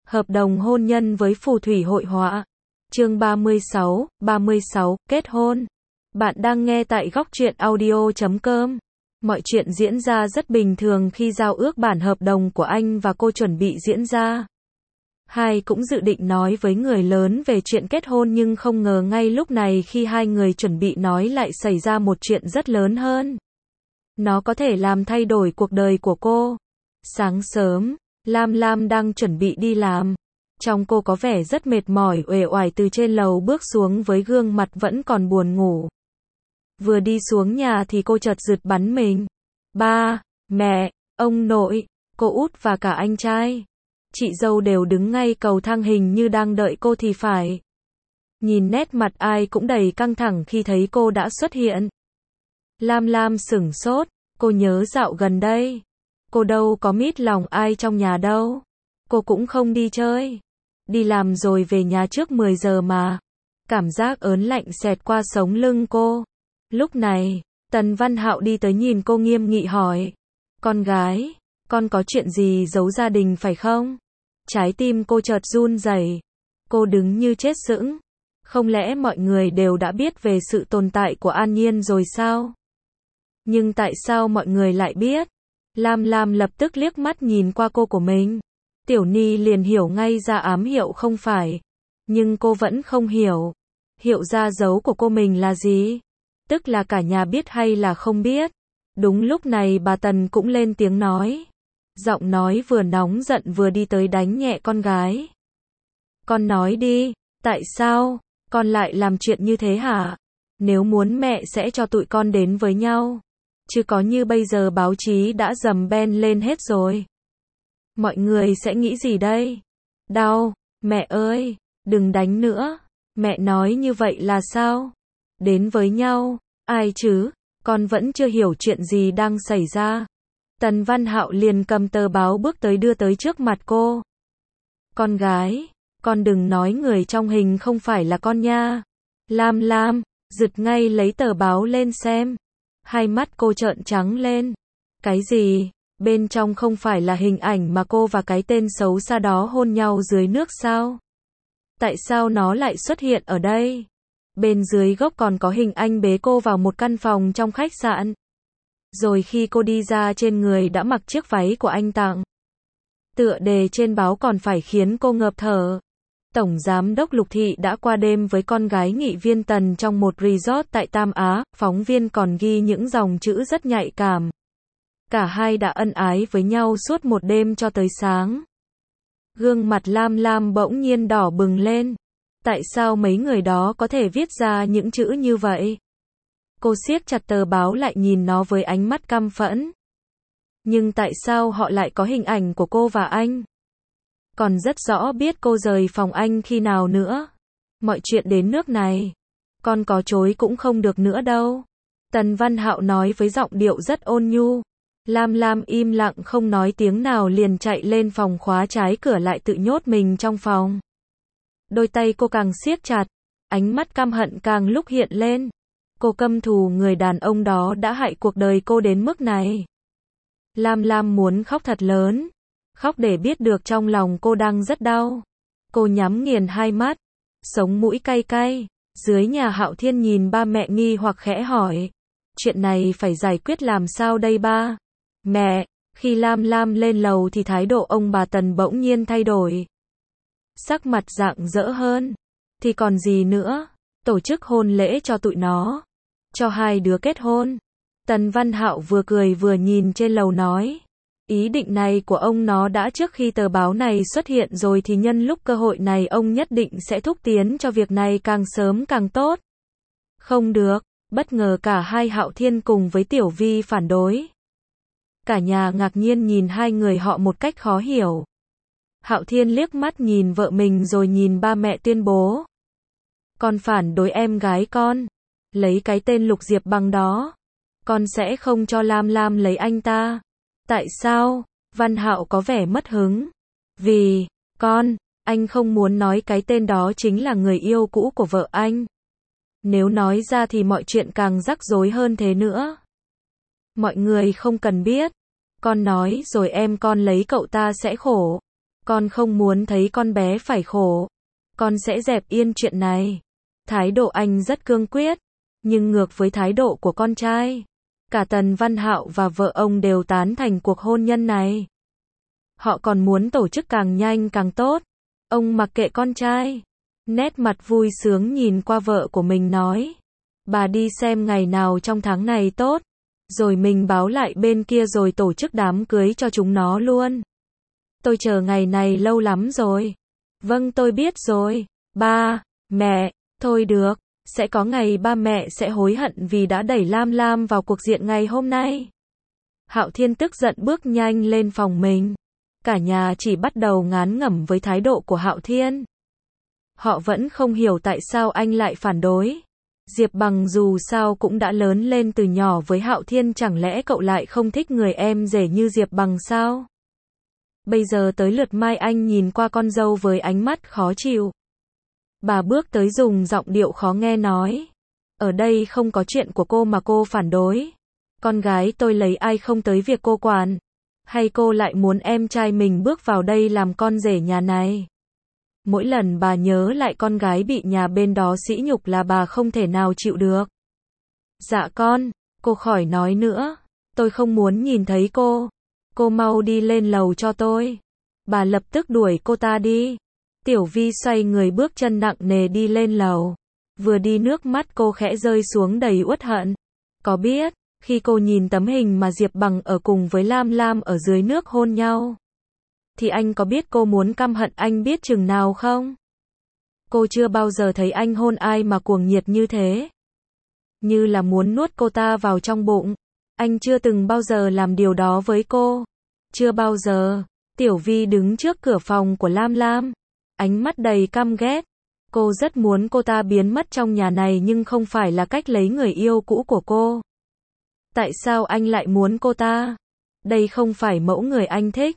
Hợp đồng hôn nhân với phù thủy hội họa. Chương 36, kết hôn. Bạn đang nghe tại góc truyện audio.com. Mọi chuyện diễn ra rất bình thường khi giao ước bản hợp đồng của anh và cô chuẩn bị diễn ra. Hai cũng dự định nói với người lớn về chuyện kết hôn nhưng không ngờ ngay lúc này khi hai người chuẩn bị nói lại xảy ra một chuyện rất lớn hơn. Nó có thể làm thay đổi cuộc đời của cô. Sáng sớm, Lam Lam đang chuẩn bị đi làm. Trông cô có vẻ rất mệt mỏi uể oải từ trên lầu bước xuống với gương mặt vẫn còn buồn ngủ. Vừa đi xuống nhà thì cô chợt giật bắn mình. Ba, mẹ, ông nội, cô út và cả anh trai. Chị dâu đều đứng ngay cầu thang hình như đang đợi cô thì phải. Nhìn nét mặt ai cũng đầy căng thẳng khi thấy cô đã xuất hiện. Lam Lam sửng sốt, cô nhớ dạo gần đây. Cô đâu có mít lòng ai trong nhà đâu. Cô cũng không đi chơi. Đi làm rồi về nhà trước 10 giờ mà. Cảm giác ớn lạnh xẹt qua sống lưng cô. Lúc này, Tần Văn Hạo đi tới nhìn cô nghiêm nghị hỏi. Con gái, con có chuyện gì giấu gia đình phải không? Trái tim cô chợt run rẩy. Cô đứng như chết sững. Không lẽ mọi người đều đã biết về sự tồn tại của An Nhiên rồi sao? Nhưng tại sao mọi người lại biết? Lam Lam lập tức liếc mắt nhìn qua cô của mình. Tiểu Ni liền hiểu ngay ra ám hiệu không phải. Nhưng cô vẫn không hiểu. Hiệu ra dấu của cô mình là gì? Tức là cả nhà biết hay là không biết? Đúng lúc này bà Tần cũng lên tiếng nói. Giọng nói vừa nóng giận vừa đi tới đánh nhẹ con gái. Con nói đi, tại sao con lại làm chuyện như thế hả? Nếu muốn mẹ sẽ cho tụi con đến với nhau. Chứ có như bây giờ báo chí đã dầm ben lên hết rồi. Mọi người sẽ nghĩ gì đây? Đau, mẹ ơi, đừng đánh nữa. Mẹ nói như vậy là sao? Đến với nhau, ai chứ? Con vẫn chưa hiểu chuyện gì đang xảy ra. Tần Văn Hạo liền cầm tờ báo bước tới đưa tới trước mặt cô. Con gái, con đừng nói người trong hình không phải là con nha. Lam Lam, giật ngay lấy tờ báo lên xem. Hai mắt cô trợn trắng lên. Cái gì? Bên trong không phải là hình ảnh mà cô và cái tên xấu xa đó hôn nhau dưới nước sao? Tại sao nó lại xuất hiện ở đây? Bên dưới gốc còn có hình anh bế cô vào một căn phòng trong khách sạn. Rồi khi cô đi ra trên người đã mặc chiếc váy của anh tặng. Tựa đề trên báo còn phải khiến cô ngợp thở. Tổng giám đốc Lục Thị đã qua đêm với con gái nghị viên Tần trong một resort tại Tam Á, phóng viên còn ghi những dòng chữ rất nhạy cảm. Cả hai đã ân ái với nhau suốt một đêm cho tới sáng. Gương mặt Lam Lam bỗng nhiên đỏ bừng lên. Tại sao mấy người đó có thể viết ra những chữ như vậy? Cô siết chặt tờ báo lại nhìn nó với ánh mắt căm phẫn. Nhưng tại sao họ lại có hình ảnh của cô và anh? Còn rất rõ biết cô rời phòng anh khi nào nữa. Mọi chuyện đến nước này, con có chối cũng không được nữa đâu. Tần Văn Hạo nói với giọng điệu rất ôn nhu. Lam Lam im lặng không nói tiếng nào liền chạy lên phòng khóa trái cửa lại tự nhốt mình trong phòng. Đôi tay cô càng siết chặt, ánh mắt căm hận càng lúc hiện lên. Cô căm thù người đàn ông đó đã hại cuộc đời cô đến mức này. Lam Lam muốn khóc thật lớn. Khóc để biết được trong lòng cô đang rất đau. Cô nhắm nghiền hai mắt. Sống mũi cay cay. Dưới nhà Hạo Thiên nhìn ba mẹ nghi hoặc khẽ hỏi. Chuyện này phải giải quyết làm sao đây ba? Mẹ, khi Lam Lam lên lầu thì thái độ ông bà Tần bỗng nhiên thay đổi. Sắc mặt rạng rỡ hơn. Thì còn gì nữa? Tổ chức hôn lễ cho tụi nó. Cho hai đứa kết hôn. Tần Văn Hạo vừa cười vừa nhìn trên lầu nói. Ý định này của ông nó đã trước khi tờ báo này xuất hiện rồi thì nhân lúc cơ hội này ông nhất định sẽ thúc tiến cho việc này càng sớm càng tốt. Không được, bất ngờ cả hai Hạo Thiên cùng với Tiểu Vi phản đối. Cả nhà ngạc nhiên nhìn hai người họ một cách khó hiểu. Hạo Thiên liếc mắt nhìn vợ mình rồi nhìn ba mẹ tuyên bố. Con phản đối em gái con. Lấy cái tên Lục Diệp Bằng đó. Con sẽ không cho Lam Lam lấy anh ta. Tại sao? Văn Hạo có vẻ mất hứng. Vì, anh không muốn nói cái tên đó chính là người yêu cũ của vợ anh. Nếu nói ra thì mọi chuyện càng rắc rối hơn thế nữa. Mọi người không cần biết. Con nói rồi em con lấy cậu ta sẽ khổ. Con không muốn thấy con bé phải khổ. Con sẽ dẹp yên chuyện này. Thái độ anh rất cương quyết, nhưng ngược với thái độ của con trai. Cả Tần Văn Hạo và vợ ông đều tán thành cuộc hôn nhân này. Họ còn muốn tổ chức càng nhanh càng tốt. Ông mặc kệ con trai. Nét mặt vui sướng nhìn qua vợ của mình nói. Bà đi xem ngày nào trong tháng này tốt. Rồi mình báo lại bên kia rồi tổ chức đám cưới cho chúng nó luôn. Tôi chờ ngày này lâu lắm rồi. Vâng tôi biết rồi. Ba, mẹ, thôi được. Sẽ có ngày ba mẹ sẽ hối hận vì đã đẩy Lam Lam vào cuộc diện ngày hôm nay. Hạo Thiên tức giận bước nhanh lên phòng mình. Cả nhà chỉ bắt đầu ngán ngẩm với thái độ của Hạo Thiên. Họ vẫn không hiểu tại sao anh lại phản đối. Diệp Bằng dù sao cũng đã lớn lên từ nhỏ với Hạo Thiên, chẳng lẽ cậu lại không thích người em rể như Diệp Bằng sao? Bây giờ tới lượt Mai Anh nhìn qua con dâu với ánh mắt khó chịu. Bà bước tới dùng giọng điệu khó nghe nói. Ở đây không có chuyện của cô mà cô phản đối. Con gái tôi lấy ai không tới việc cô quản. Hay cô lại muốn em trai mình bước vào đây làm con rể nhà này? Mỗi lần bà nhớ lại con gái bị nhà bên đó sỉ nhục là bà không thể nào chịu được. Dạ con, cô khỏi nói nữa. Tôi không muốn nhìn thấy cô. Cô mau đi lên lầu cho tôi. Bà lập tức đuổi cô ta đi. Tiểu Vi xoay người bước chân nặng nề đi lên lầu. Vừa đi nước mắt cô khẽ rơi xuống đầy uất hận. Có biết, khi cô nhìn tấm hình mà Diệp Bằng ở cùng với Lam Lam ở dưới nước hôn nhau, thì anh có biết cô muốn căm hận anh biết chừng nào không? Cô chưa bao giờ thấy anh hôn ai mà cuồng nhiệt như thế. Như là muốn nuốt cô ta vào trong bụng. Anh chưa từng bao giờ làm điều đó với cô. Chưa bao giờ. Tiểu Vi đứng trước cửa phòng của Lam Lam. Ánh mắt đầy căm ghét. Cô rất muốn cô ta biến mất trong nhà này nhưng không phải là cách lấy người yêu cũ của cô. Tại sao anh lại muốn cô ta? Đây không phải mẫu người anh thích.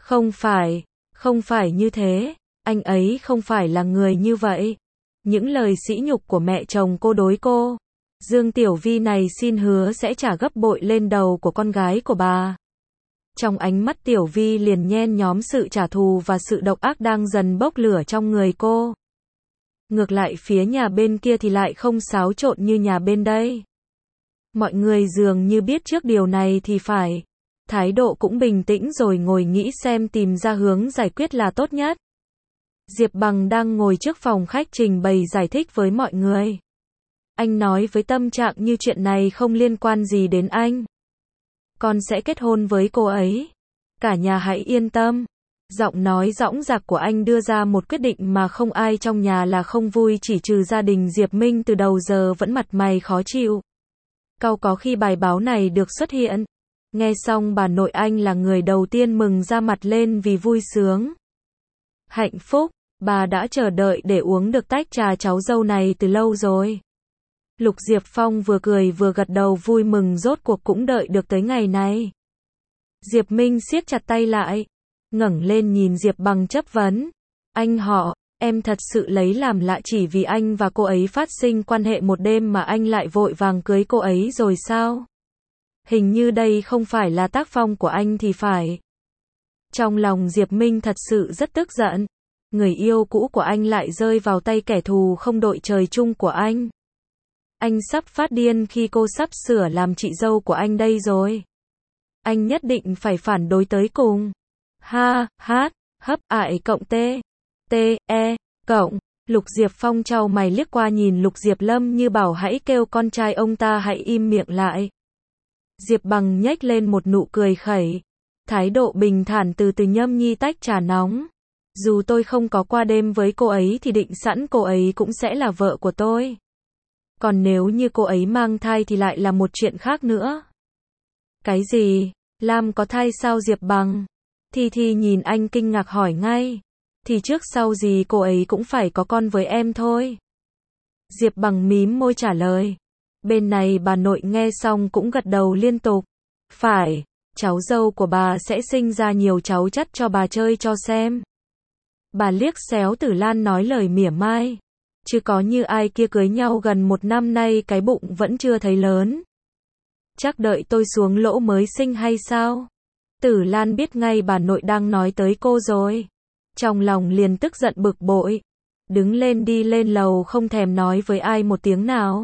Không phải như thế. Anh ấy không phải là người như vậy. Những lời sỉ nhục của mẹ chồng cô đối cô, Dương Tiểu Vi này xin hứa sẽ trả gấp bội lên đầu của con gái của bà. Trong ánh mắt Tiểu Vi liền nhen nhóm sự trả thù và sự độc ác đang dần bốc lửa trong người cô. Ngược lại phía nhà bên kia thì lại không xáo trộn như nhà bên đây. Mọi người dường như biết trước điều này thì phải. Thái độ cũng bình tĩnh rồi ngồi nghĩ xem tìm ra hướng giải quyết là tốt nhất. Diệp Bằng đang ngồi trước phòng khách trình bày giải thích với mọi người. Anh nói với tâm trạng như chuyện này không liên quan gì đến anh. Con sẽ kết hôn với cô ấy. Cả nhà hãy yên tâm. Giọng nói dõng dạc của anh đưa ra một quyết định mà không ai trong nhà là không vui, chỉ trừ gia đình Diệp Minh từ đầu giờ vẫn mặt mày khó chịu. Cau có khi bài báo này được xuất hiện. Nghe xong bà nội anh là người đầu tiên mừng ra mặt lên vì vui sướng. Hạnh phúc, bà đã chờ đợi để uống được tách trà cháu dâu này từ lâu rồi. Lục Diệp Phong vừa cười vừa gật đầu vui mừng rốt cuộc cũng đợi được tới ngày này. Diệp Minh siết chặt tay lại, ngẩng lên nhìn Diệp Bằng chất vấn. Anh họ, em thật sự lấy làm lạ chỉ vì anh và cô ấy phát sinh quan hệ một đêm mà anh lại vội vàng cưới cô ấy rồi sao? Hình như đây không phải là tác phong của anh thì phải. Trong lòng Diệp Minh thật sự rất tức giận. Người yêu cũ của anh lại rơi vào tay kẻ thù không đội trời chung của anh. Anh sắp phát điên khi cô sắp sửa làm chị dâu của anh đây rồi. Anh nhất định phải phản đối tới cùng. Hấp ải cộng t. Cộng. Lục Diệp Phong chau mày liếc qua nhìn Lục Diệp Lâm như bảo hãy kêu con trai ông ta hãy im miệng lại. Diệp Bằng nhếch lên một nụ cười khẩy. Thái độ bình thản từ từ nhâm nhi tách trà nóng. Dù tôi không có qua đêm với cô ấy thì định sẵn cô ấy cũng sẽ là vợ của tôi. Còn nếu như cô ấy mang thai thì lại là một chuyện khác nữa. Cái gì? Lam có thai sao Diệp Bằng? Thi nhìn anh kinh ngạc hỏi ngay. Thì trước sau gì cô ấy cũng phải có con với em thôi. Diệp Bằng mím môi trả lời. Bên này bà nội nghe xong cũng gật đầu liên tục. Phải, cháu dâu của bà sẽ sinh ra nhiều cháu chắt cho bà chơi cho xem. Bà liếc xéo Tử Lan nói lời mỉa mai. Chứ có như ai kia cưới nhau gần 1 năm nay cái bụng vẫn chưa thấy lớn. Chắc đợi tôi xuống lỗ mới sinh hay sao? Tử Lan biết ngay bà nội đang nói tới cô rồi. Trong lòng liền tức giận bực bội. Đứng lên đi lên lầu không thèm nói với ai một tiếng nào.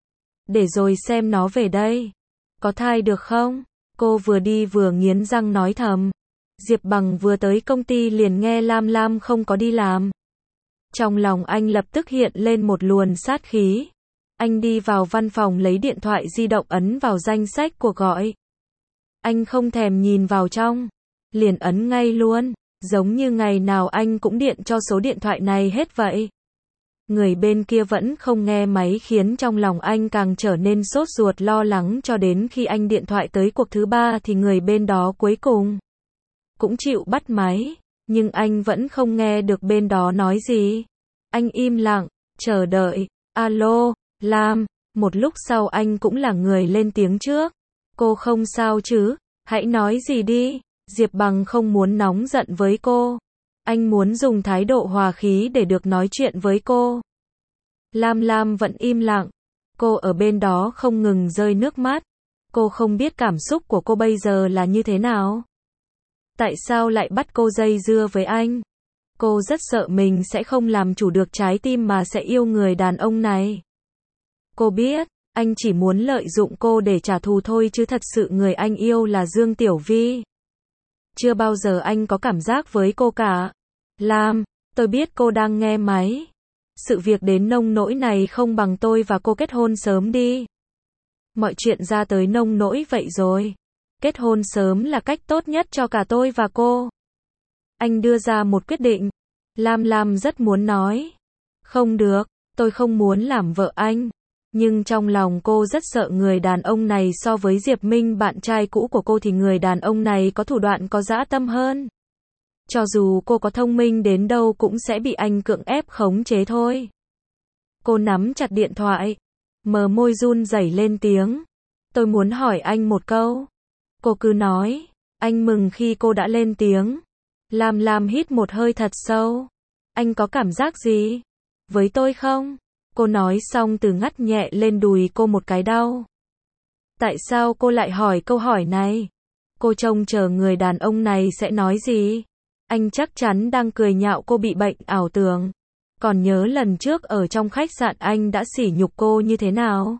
Để rồi xem nó về đây. Có thai được không? Cô vừa đi vừa nghiến răng nói thầm. Diệp Bằng vừa tới công ty liền nghe Lam Lam không có đi làm. Trong lòng anh lập tức hiện lên một luồng sát khí. Anh đi vào văn phòng lấy điện thoại di động ấn vào danh sách cuộc gọi. Anh không thèm nhìn vào trong. Liền ấn ngay luôn. Giống như ngày nào anh cũng điện cho số điện thoại này hết vậy. Người bên kia vẫn không nghe máy khiến trong lòng anh càng trở nên sốt ruột lo lắng cho đến khi anh điện thoại tới cuộc thứ 3 thì người bên đó cuối cùng cũng chịu bắt máy, nhưng anh vẫn không nghe được bên đó nói gì. Anh im lặng, chờ đợi. Alo, Lam, một lúc sau anh cũng là người lên tiếng trước. Cô không sao chứ, hãy nói gì đi. Diệp Bằng không muốn nóng giận với cô. Anh muốn dùng thái độ hòa khí để được nói chuyện với cô. Lam Lam vẫn im lặng. Cô ở bên đó không ngừng rơi nước mắt. Cô không biết cảm xúc của cô bây giờ là như thế nào. Tại sao lại bắt cô dây dưa với anh? Cô rất sợ mình sẽ không làm chủ được trái tim mà sẽ yêu người đàn ông này. Cô biết, anh chỉ muốn lợi dụng cô để trả thù thôi chứ thật sự người anh yêu là Dương Tiểu Vi. Chưa bao giờ anh có cảm giác với cô cả. Lam, tôi biết cô đang nghe máy. Sự việc đến nông nỗi này không bằng tôi và cô kết hôn sớm đi. Mọi chuyện ra tới nông nỗi vậy rồi. Kết hôn sớm là cách tốt nhất cho cả tôi và cô. Anh đưa ra một quyết định. Lam Lam rất muốn nói. Không được, tôi không muốn làm vợ anh. Nhưng trong lòng cô rất sợ người đàn ông này so với Diệp Minh bạn trai cũ của cô thì người đàn ông này có thủ đoạn có dã tâm hơn. Cho dù cô có thông minh đến đâu cũng sẽ bị anh cưỡng ép khống chế thôi. Cô nắm chặt điện thoại. Mờ môi run rẩy lên tiếng. Tôi muốn hỏi anh một câu. Cô cứ nói. Anh mừng khi cô đã lên tiếng. Lam Lam hít một hơi thật sâu. Anh có cảm giác gì với tôi không? Cô nói xong từ ngắt nhẹ lên đùi cô một cái đau. Tại sao cô lại hỏi câu hỏi này? Cô trông chờ người đàn ông này sẽ nói gì? Anh chắc chắn đang cười nhạo cô bị bệnh ảo tưởng. Còn nhớ lần trước ở trong khách sạn anh đã sỉ nhục cô như thế nào?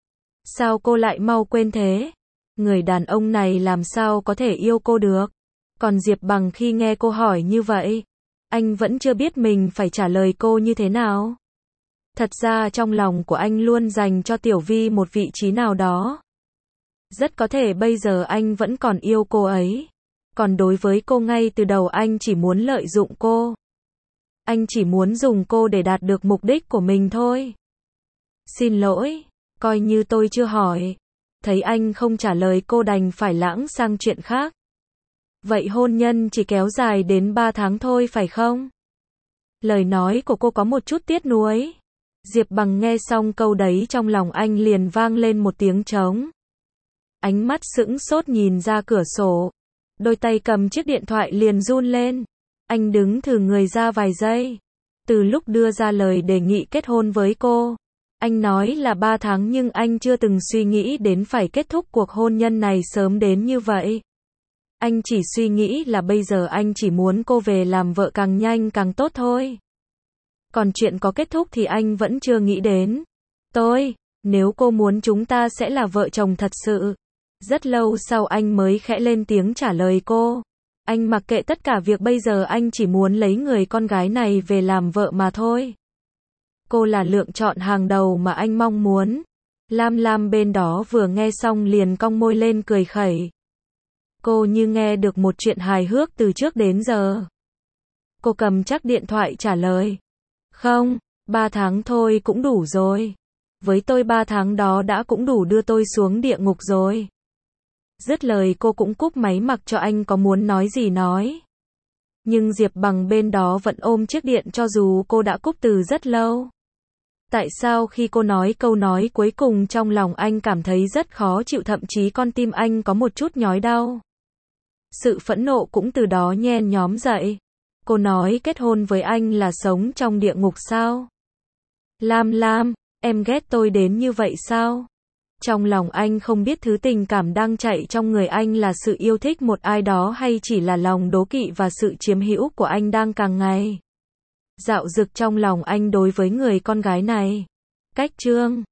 Sao cô lại mau quên thế? Người đàn ông này làm sao có thể yêu cô được? Còn Diệp Bằng khi nghe cô hỏi như vậy, anh vẫn chưa biết mình phải trả lời cô như thế nào. Thật ra trong lòng của anh luôn dành cho Tiểu Vi một vị trí nào đó. Rất có thể bây giờ anh vẫn còn yêu cô ấy. Còn đối với cô ngay từ đầu anh chỉ muốn lợi dụng cô. Anh chỉ muốn dùng cô để đạt được mục đích của mình thôi. Xin lỗi, coi như tôi chưa hỏi. Thấy anh không trả lời cô đành phải lãng sang chuyện khác. Vậy hôn nhân chỉ kéo dài đến 3 tháng thôi phải không? Lời nói của cô có một chút tiếc nuối. Diệp Bằng nghe xong câu đấy trong lòng anh liền vang lên một tiếng trống. Ánh mắt sững sốt nhìn ra cửa sổ. Đôi tay cầm chiếc điện thoại liền run lên. Anh đứng thử người ra vài giây. Từ lúc đưa ra lời đề nghị kết hôn với cô, anh nói là 3 tháng nhưng anh chưa từng suy nghĩ đến phải kết thúc cuộc hôn nhân này sớm đến như vậy. Anh chỉ suy nghĩ là bây giờ anh chỉ muốn cô về làm vợ càng nhanh càng tốt thôi. Còn chuyện có kết thúc thì anh vẫn chưa nghĩ đến. Nếu cô muốn chúng ta sẽ là vợ chồng thật sự. Rất lâu sau anh mới khẽ lên tiếng trả lời cô. Anh mặc kệ tất cả việc bây giờ anh chỉ muốn lấy người con gái này về làm vợ mà thôi. Cô là lựa chọn hàng đầu mà anh mong muốn. Lam Lam bên đó vừa nghe xong liền cong môi lên cười khẩy. Cô như nghe được một chuyện hài hước từ trước đến giờ. Cô cầm chắc điện thoại trả lời. Không, 3 tháng thôi cũng đủ rồi. Với tôi 3 tháng đó đã cũng đủ đưa tôi xuống địa ngục rồi. Dứt lời cô cũng cúp máy mặc cho anh có muốn nói gì nói. Nhưng Diệp Bằng bên đó vẫn ôm chiếc điện cho dù cô đã cúp từ rất lâu. Tại sao khi cô nói câu nói cuối cùng trong lòng anh cảm thấy rất khó chịu thậm chí con tim anh có một chút nhói đau. Sự phẫn nộ cũng từ đó nhen nhóm dậy. Cô nói kết hôn với anh là sống trong địa ngục sao? Lam Lam, em ghét tôi đến như vậy sao? Trong lòng anh không biết thứ tình cảm đang chạy trong người anh là sự yêu thích một ai đó hay chỉ là lòng đố kỵ và sự chiếm hữu của anh đang càng ngày dạo dực trong lòng anh đối với người con gái này. Cách chương